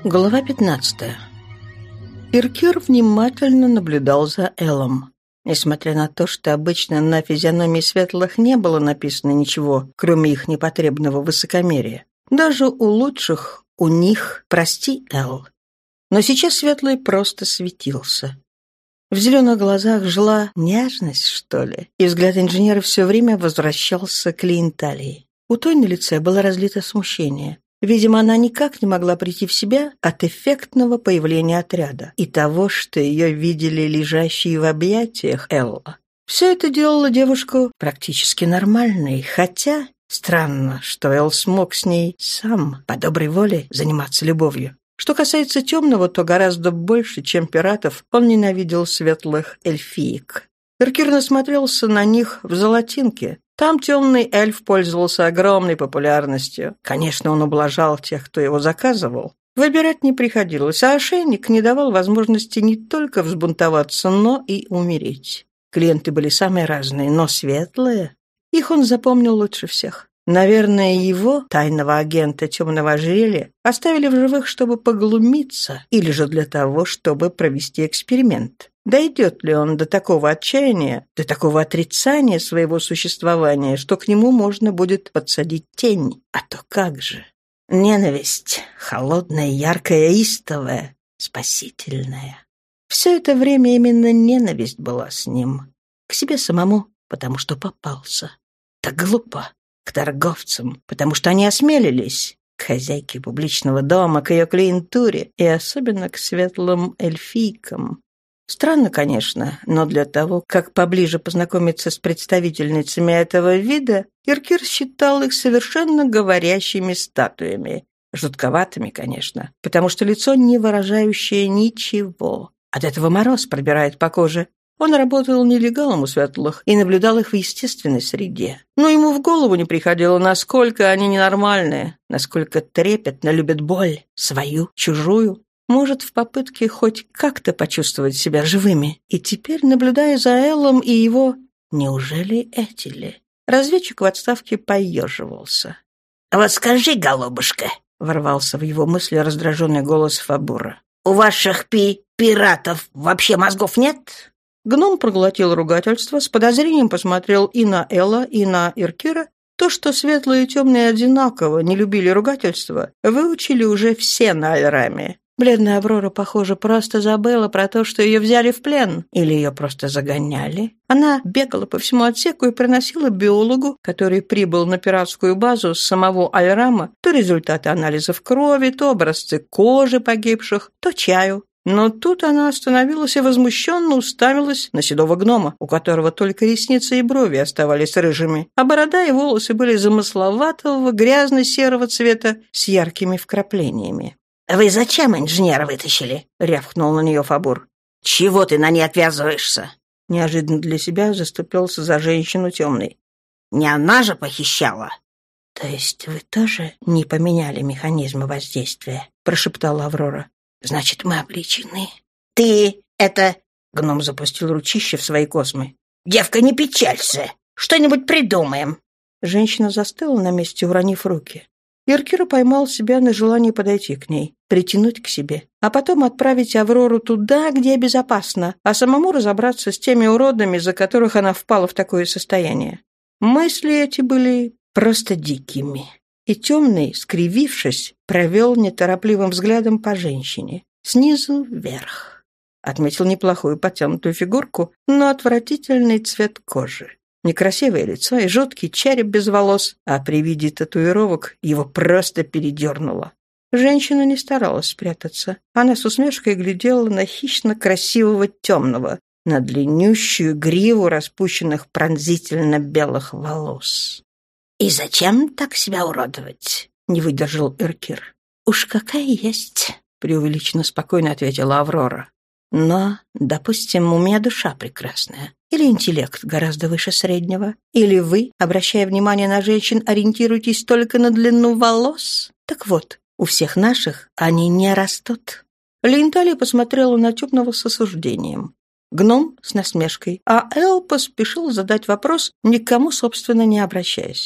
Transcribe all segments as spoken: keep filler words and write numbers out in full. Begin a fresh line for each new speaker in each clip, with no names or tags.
Глава пятнадцатая. Иркир внимательно наблюдал за Эллом. Несмотря на то, что обычно на физиономии светлых не было написано ничего, кроме их непотребного высокомерия. Даже у лучших, у них «прости, Элл». Но сейчас светлый просто светился. В зеленых глазах жила нежность, что ли, и взгляд инженера все время возвращался к Лиенталии. У той на лице было разлито смущение. Видимо, она никак не могла прийти в себя от эффектного появления отряда и того, что ее видели лежащей в объятиях Элла. Все это делало девушку практически нормальной, хотя странно, что Эл смог с ней сам, по доброй воле, заниматься любовью. Что касается темного, то гораздо больше, чем пиратов, он ненавидел светлых эльфиек. Иркир насмотрелся на них в золотинке. Там темный эльф пользовался огромной популярностью. Конечно, он ублажал тех, кто его заказывал. Выбирать не приходилось, а ошейник не давал возможности не только взбунтоваться, но и умереть. Клиенты были самые разные, но светлые. Их он запомнил лучше всех. Наверное, его, тайного агента темного ожерелья, оставили в живых, чтобы поглумиться, или же для того, чтобы провести эксперимент. Дойдет ли он до такого отчаяния, до такого отрицания своего существования, что к нему можно будет подсадить тень? А то как же? Ненависть, холодная, яркая, истовая, спасительная. Все это время именно ненависть была с ним. К себе самому, потому что попался. Так глупо. К торговцам, потому что они осмелились. К хозяйке публичного дома, к ее клиентуре и особенно к светлым эльфийкам. Странно, конечно, но для того, как поближе познакомиться с представительницами этого вида, Иркир считал их совершенно говорящими статуями. Жутковатыми, конечно, потому что лицо не выражающее ничего. От этого мороз пробирает по коже. Он работал нелегалом у светлых и наблюдал их в естественной среде. Но ему в голову не приходило, насколько они ненормальные, насколько трепетно любят боль, свою, чужую. Может, в попытке хоть как-то почувствовать себя живыми. И теперь, наблюдая за Эллом и его... Неужели эти ли? Разведчик в отставке поеживался.
«Вот скажи, голубушка», — ворвался в его мысли раздраженный голос Фабура, «у ваших пи... пиратов вообще мозгов нет?»
Гном проглотил ругательство, с подозрением посмотрел и на Элла, и на Иркира. То, что светлые и темные одинаково не любили ругательства, выучили уже все на Альраме. Бледная Аврора, похоже, просто забыла про то, что ее взяли в плен. Или ее просто загоняли. Она бегала по всему отсеку и приносила биологу, который прибыл на пиратскую базу с самого Альрама, то результаты анализов крови, то образцы кожи погибших, то чаю. Но тут она остановилась и возмущенно уставилась на седого гнома, у которого только ресницы и брови оставались рыжими, а борода и волосы были замысловатого, грязно-серого цвета с яркими вкраплениями.
«Вы зачем инженера вытащили?» — рявкнул на нее Фабур. «Чего ты на ней отвязываешься?»
Неожиданно для себя заступился за женщину темный.
«Не она же похищала?»
«То есть вы тоже не поменяли механизмы воздействия?» — прошептала Аврора. «Значит, мы обречены».
«Ты это...»
— гном запустил ручище в свои космы.
«Девка, не печалься. Что-нибудь придумаем».
Женщина застыла на месте, уронив руки. Иркир поймал себя на желании подойти к ней, притянуть к себе, а потом отправить Аврору туда, где безопасно, а самому разобраться с теми уродами, из-за которых она впала в такое состояние. Мысли эти были просто дикими. И темный, скривившись, провел неторопливым взглядом по женщине, снизу вверх. Отметил неплохую потянутую фигурку, но отвратительный цвет кожи. Некрасивое лицо и жуткий череп без волос, а при виде татуировок его просто передернуло. Женщина не старалась спрятаться. Она с усмешкой глядела на хищно красивого темного, на длиннющую гриву распущенных пронзительно белых волос.
«И зачем так себя уродовать?» — не выдержал Иркир.
«Уж какая есть», — преувеличенно спокойно ответила Аврора. «Но, допустим, у меня душа прекрасная, или интеллект гораздо выше среднего, или вы, обращая внимание на женщин, ориентируетесь только на длину волос. Так вот, у всех наших они не растут». Лиенталия посмотрела на темного с осуждением. Гном с насмешкой, а Эл поспешил задать вопрос, никому, собственно, не обращаясь.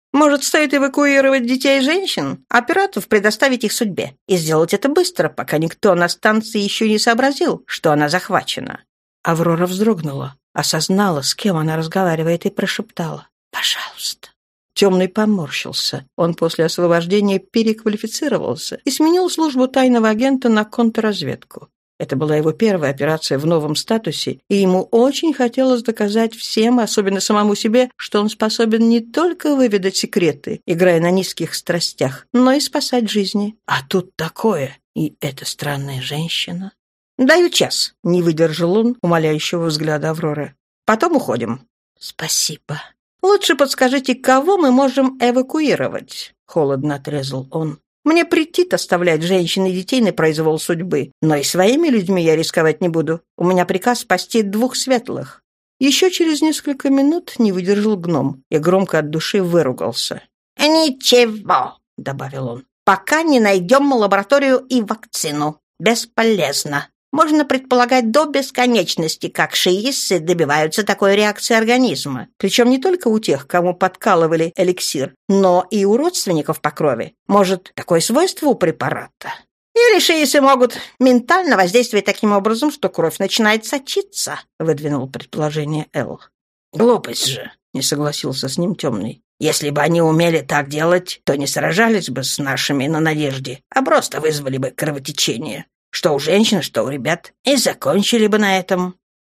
Может, стоит эвакуировать детей и женщин, а пиратов предоставить их судьбе. И сделать это быстро, пока никто на станции еще не сообразил, что она захвачена». Аврора вздрогнула, осознала, с кем она разговаривает, и прошептала: «Пожалуйста». Темный поморщился. Он после освобождения переквалифицировался и сменил службу тайного агента на контрразведку. Это была его первая операция в новом статусе, и ему очень хотелось доказать всем, особенно самому себе, что он способен не только выведать секреты, играя на низких страстях, но и спасать жизни. А тут такое, и эта странная женщина. «Даю час», — не выдержал он умоляющего взгляда Авроры. «Потом уходим». «Спасибо». «Лучше подскажите, кого мы можем эвакуировать?» — холодно отрезал он. «Мне претит оставлять женщин и детей на произвол судьбы, но и своими людьми я рисковать не буду. У меня приказ спасти двух светлых». Еще через несколько минут не выдержал гном и громко от души выругался. «Ничего», — добавил он, — «пока не найдем лабораторию и вакцину. Бесполезно. Можно предполагать до бесконечности, как шииссы добиваются такой реакции организма. Причем не только у тех, кому подкалывали эликсир, но и у родственников по крови. Может, такое свойство у препарата? Или шииссы могут ментально воздействовать таким образом, что кровь начинает сочиться, выдвинул предположение Эл. Глупость же, не согласился с ним Темный. Если бы они умели так делать, то не сражались бы с нашими на надежде, а просто вызвали бы кровотечение. Что у женщин, что у ребят. И закончили бы на этом.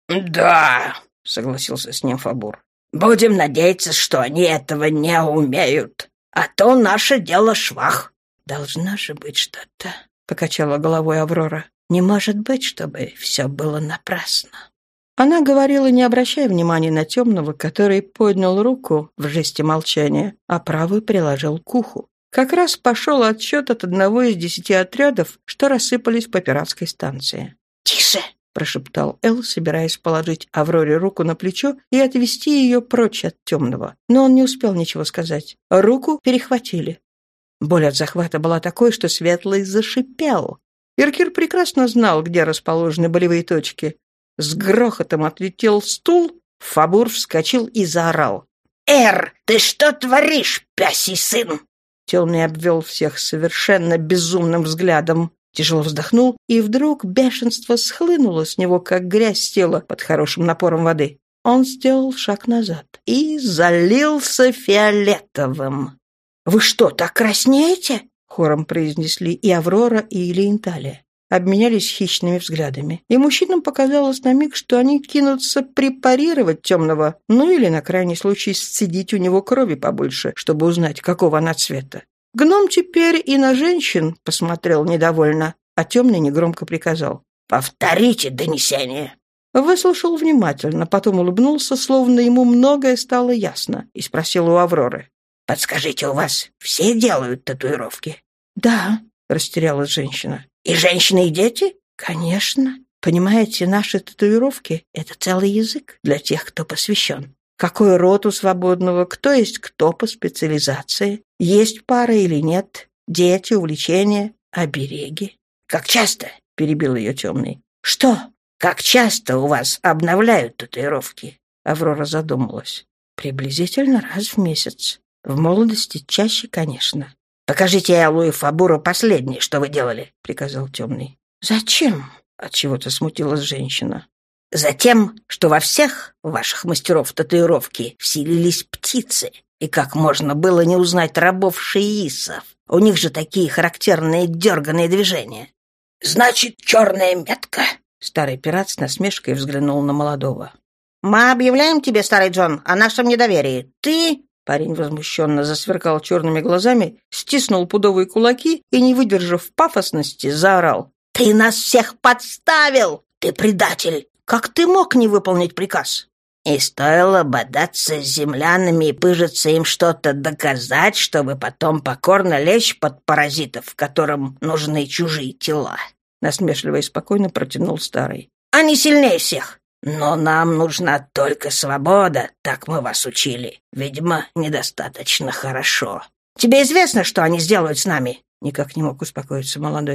«Да», — согласился с ним Фабур. «Будем надеяться, что они этого не умеют. А то наше дело швах». «Должно же быть что-то», — покачала головой Аврора. «Не может быть, чтобы все было напрасно». Она говорила, не обращая внимания на Темного, который поднял руку в жесте молчания, а правую приложил к уху. Как раз пошел отсчет от одного из десяти отрядов, что рассыпались по пиратской станции. «Тише!» — прошептал Эл, собираясь положить Авроре руку на плечо и отвести ее прочь от Темного. Но он не успел ничего сказать. Руку перехватили. Боль от захвата была такой, что Светлый зашипел. Иркир прекрасно знал, где расположены болевые точки. С грохотом отлетел стул, Фабур вскочил и заорал. «Эр, ты что творишь, пясий сын?» Темный обвел всех совершенно безумным взглядом, тяжело вздохнул, и вдруг бешенство схлынуло с него, как грязь с тела под хорошим напором воды. Он сделал шаг назад и залился фиолетовым. «Вы что, так краснеете?» — хором произнесли и Аврора, и Элеенталия. Обменялись хищными взглядами, и мужчинам показалось на миг, что они кинутся препарировать Темного, ну или, на крайний случай, сцедить у него крови побольше, чтобы узнать, какого она цвета. Гном теперь и на женщин посмотрел недовольно, а Темный негромко приказал: «Повторите донесение». Выслушал внимательно, потом улыбнулся, словно ему многое стало ясно, и спросил у Авроры: «Подскажите, у вас все делают татуировки?» «Да», — растерялась женщина. «И женщины, и дети?» «Конечно. Понимаете, наши татуировки — это целый язык для тех, кто посвящен. Какой род у свободного, кто есть кто по специализации, есть пара или нет, дети, увлечения, обереги». «Как часто?» — перебил ее Темный. «Что? Как часто у вас обновляют татуировки?» Аврора задумалась. «Приблизительно раз в месяц. В молодости чаще, конечно». «Покажите Эллу и Фабуру последнее, что вы делали», — приказал Темный. «Зачем?» — отчего-то смутилась женщина. «Затем, что во всех ваших мастеров татуировки вселились птицы, и как можно было не узнать рабов шиисов? У них же такие характерные дерганые движения». «Значит, черная метка?» — старый пират с насмешкой взглянул на молодого. «Мы объявляем тебе, старый Джон, о нашем недоверии. Ты...» Парень возмущенно засверкал черными глазами, стиснул пудовые кулаки и, не выдержав пафосности, заорал: «Ты нас всех подставил! Ты предатель! Как ты мог не выполнить приказ?» «И стоило бодаться с землянами и пыжиться им что-то доказать, чтобы потом покорно лечь под паразитов, которым нужны чужие тела», — насмешливо и спокойно протянул старый. «Они сильнее всех. Но нам нужна только свобода, так мы вас учили. Видимо, недостаточно хорошо. Тебе известно, что они сделают с нами?» Никак не мог успокоиться молодой.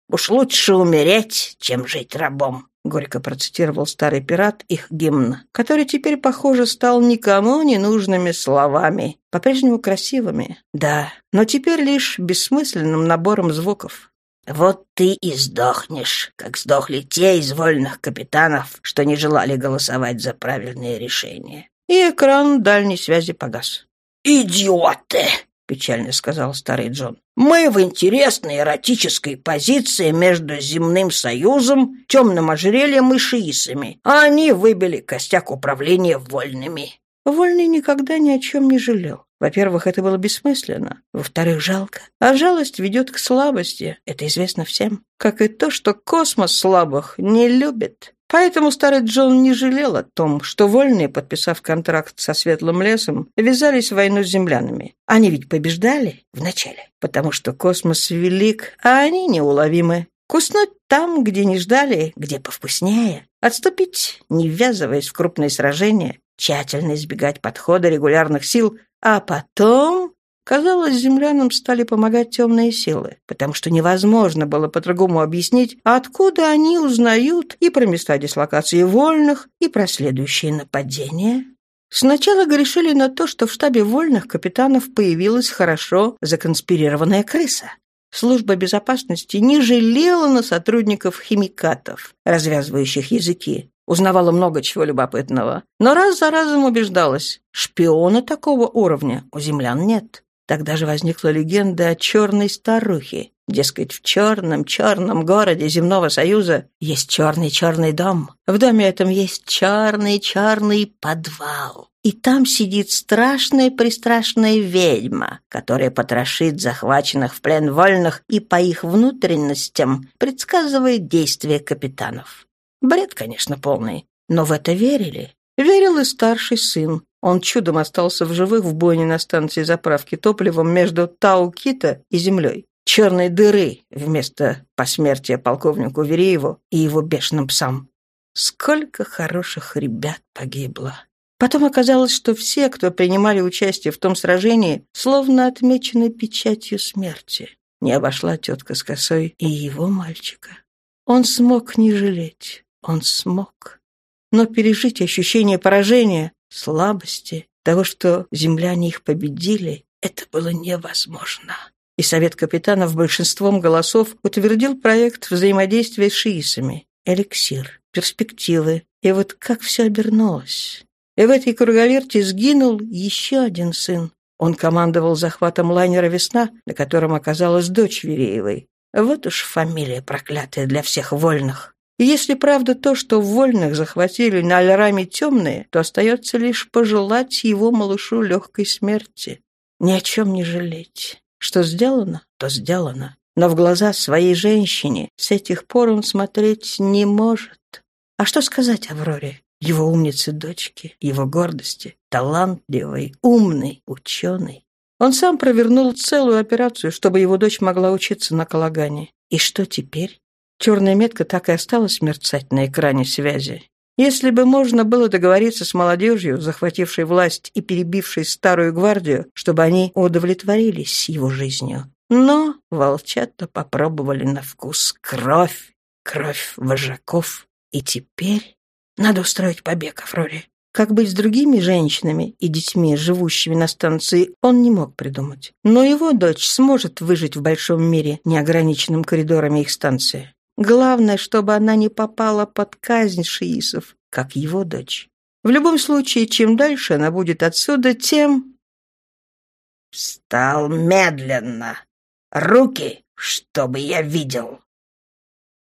Уж лучше умереть, чем жить рабом», — горько процитировал старый пират их гимн, который теперь, похоже, стал никому не нужными словами, по-прежнему красивыми, да, но теперь лишь бессмысленным набором звуков. «Вот ты и сдохнешь, как сдохли те из вольных капитанов, что не желали голосовать за правильные решения». И экран дальней связи погас. «Идиоты!» — печально сказал старый Джон. «Мы в интересной эротической позиции между земным союзом, темным ожерельем и шиисами, а они выбили костяк управления вольными». Вольный никогда ни о чем не жалел. Во-первых, это было бессмысленно. Во-вторых, жалко. А жалость ведет к слабости. Это известно всем. Как и то, что космос слабых не любит. Поэтому старый Джон не жалел о том, что вольные, подписав контракт со Светлым лесом, ввязались в войну с землянами. Они ведь побеждали вначале, потому что космос велик, а они неуловимы. Куснуть там, где не ждали, где повкуснее. Отступить, не ввязываясь в крупные сражения, тщательно избегать подхода регулярных сил, а потом... Казалось, землянам стали помогать темные силы, потому что невозможно было по-другому объяснить, откуда они узнают и про места дислокации вольных, и про следующие нападения. Сначала грешили на то, что в штабе вольных капитанов появилась хорошо законспирированная крыса. Служба безопасности не жалела на сотрудников-химикатов, развязывающих языки. Узнавала много чего любопытного, но раз за разом убеждалась, шпиона такого уровня у землян нет. Тогда же возникла легенда о черной старухе. Дескать, в черном-черном городе Земного Союза есть черный-черный дом. В доме этом есть черный-черный подвал. И там сидит страшная-престрашная ведьма, которая потрошит захваченных в плен вольных и по их внутренностям предсказывает действия капитанов. Бред, конечно, полный, но в это верили. Верил и старший сын. Он чудом остался в живых в бойне на станции заправки топливом между Тау-Кита и землей. Черной дыры вместо посмертия полковнику Верееву и его бешеным псам. Сколько хороших ребят погибло. Потом оказалось, что все, кто принимали участие в том сражении, словно отмечены печатью смерти. Не обошла тетка с косой и его мальчика. Он смог не жалеть. Он смог. Но пережить ощущение поражения, слабости, того, что земляне их победили, это было невозможно. И Совет капитанов большинством голосов утвердил проект взаимодействия с шиисами. Эликсир, перспективы. И вот как все обернулось. И в этой круговерти сгинул еще один сын. Он командовал захватом лайнера «Весна», на котором оказалась дочь Вереевой. Вот уж фамилия проклятая для всех вольных. И если правда то, что вольных захватили на Альраме темные, то остается лишь пожелать его малышу легкой смерти. Ни о чем не жалеть. Что сделано, то сделано. Но в глаза своей женщине с этих пор он смотреть не может. А что сказать Авроре? Его умнице дочке, его гордости, талантливой, умной, ученой. Он сам провернул целую операцию, чтобы его дочь могла учиться на Калагане. И что теперь? Черная метка так и осталась мерцать на экране связи. Если бы можно было договориться с молодежью, захватившей власть и перебившей старую гвардию, чтобы они удовлетворились его жизнью. Но волчата попробовали на вкус кровь, кровь вожаков. И теперь надо устроить побег Авроре. Как быть с другими женщинами и детьми, живущими на станции, он не мог придумать. Но его дочь сможет выжить в большом мире, неограниченном коридорами их станции. Главное, чтобы она не попала под казнь шиисов, как его дочь. В любом случае, чем дальше она будет отсюда, тем...
«Встал медленно! Руки, чтобы я видел!»